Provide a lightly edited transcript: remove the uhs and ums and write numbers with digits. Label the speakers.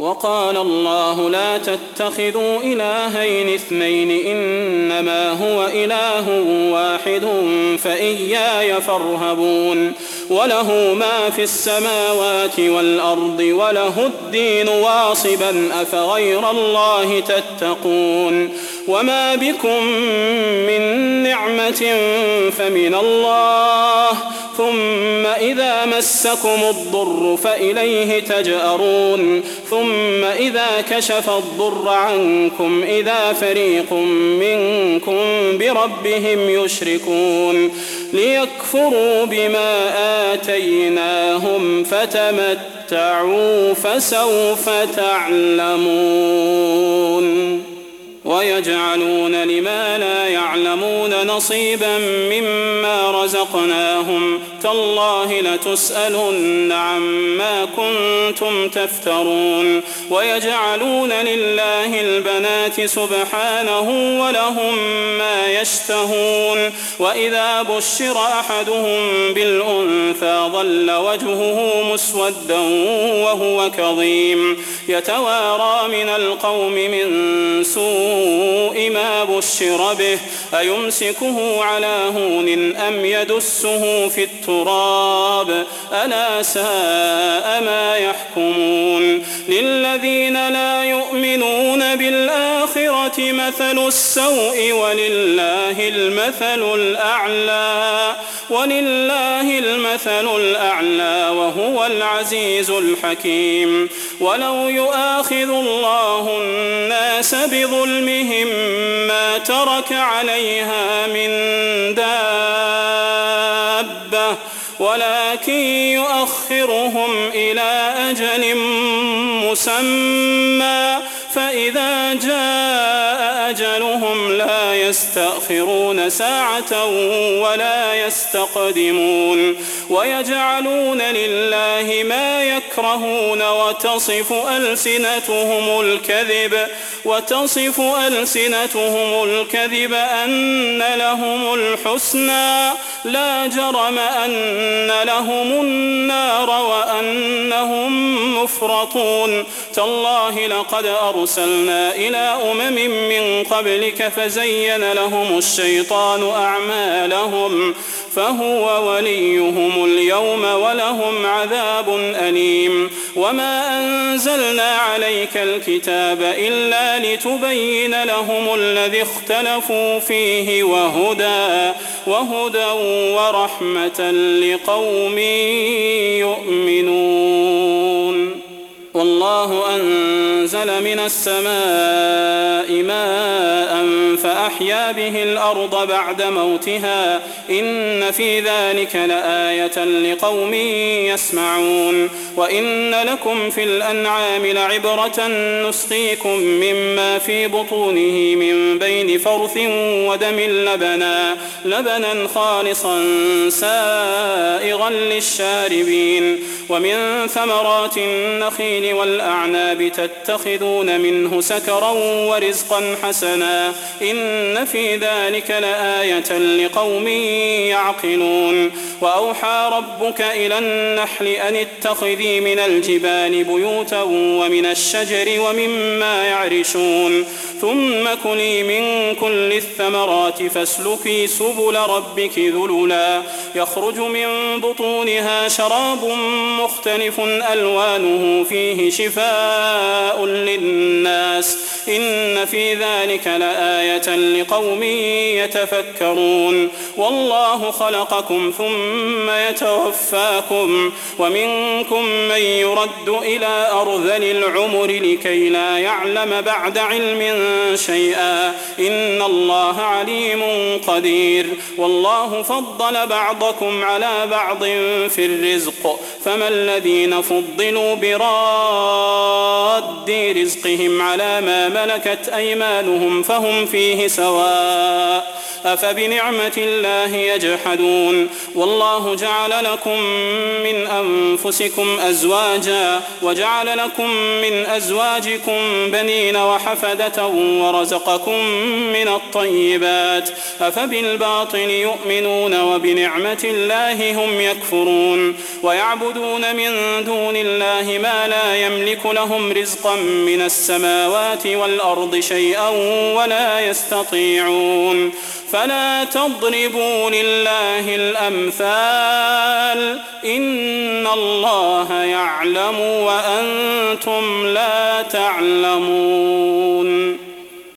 Speaker 1: وقال الله لا تتخذوا إلهين اثنين إنما هو إله واحد فإياي فارهبون وله ما في السماوات والأرض وله الدين واصبا أفغير الله تتقون وما بكم من نعمة فمن الله ثم إذا مسكم الضر فإليه تجأرون ثم إذا كشف الضر عنكم إذا فريق منكم بربهم يشركون ليكفروا بما آتيناهم فتمتعوا فسوف تعلمون ويجعلون لما لا يعلمون نصيبا مما رزقناهم تالله لتسألن عما كنتم تفترون ويجعلون لله البنات سبحانه ولهم ما يشتهون وإذا بشر أحدهم بالأنثى ظل وجهه مسودا وهو كظيم يتوارى من القوم من سوء ما بشر به أيمسكه على هون أم يدسه في التراب ألا ساء ما يحكمون للذين لا يؤمنون بالآخرة مثل السوء ولله المثل الأعلى وهو العزيز الحكيم ولو يؤاخذ الله الناس بظلمهم ما ترك عليها من دابة ولكن يؤخرهم إلى أجل مسمى فإذا جاء أجلهم لا يستأخرون ساعة ولا يستقدمون ويجعلون لله ما يكرهون وتصف ألسنتهم الكذب أن لهم الحسنى لا جرم أن لهم النار وأنهم مفرطون تالله لقد أرسلنا إلى من قبلك فزين لهم الشيطان أعمالهم فهو وليهم اليوم ولهم عذاب أليم وما أنزلنا عليك الكتاب إلا لتبين لهم الذي اختلفوا فيه وهدى ورحمة لقوم يؤمنون والله أنزل من السماء ماء فأحيا به الأرض بعد موتها إن في ذلك لآية لقوم يسمعون وإن لكم في الأنعام لعبرة نسقيكم مما في بطونه من بين فرث ودم لبنا خالصا سائغا للشاربين ومن ثمرات النخيل والأعناب تتخذون منه سكرا ورزقا حسنا إن في ذلك لآية لقوم يعقلون وأوحى ربك إلى النحل أن اتخذي من الجبال بيوتا ومن الشجر ومما يعرشون ثم كلي من كل الثمرات فاسلكي سبل ربك ذللا يخرج من بطونها شراب مختلف ألوانه فيه شفاء للناس إن في ذلك لآية لقوم يتفكرون والله خلقكم ثم يتوفاكم ومنكم من يرد إلى أرذل العمر لكي لا يعلم بعد علم شيئا إن الله عليم قدير والله فضل بعضكم على بعض في الرزق فما الذين فضلوا براد رزقهم على ما ملكت أيمانهم فهم فيه سواء أفبنعمة الله يجحدون والله جعل لكم من أنفسكم أزواجا وجعل لكم من أزواجكم بنين وحفدة ورزقكم من الطيبات أفبالباطل يؤمنون وبنعمة الله هم يكفرون ويعبدون من دون الله ما لا يملك لهم رزقا من السماوات والأرض شيئا ولا يستطيعون فلا تضربوا لله الأمثال إن الله يعلم وأنتم لا تعلمون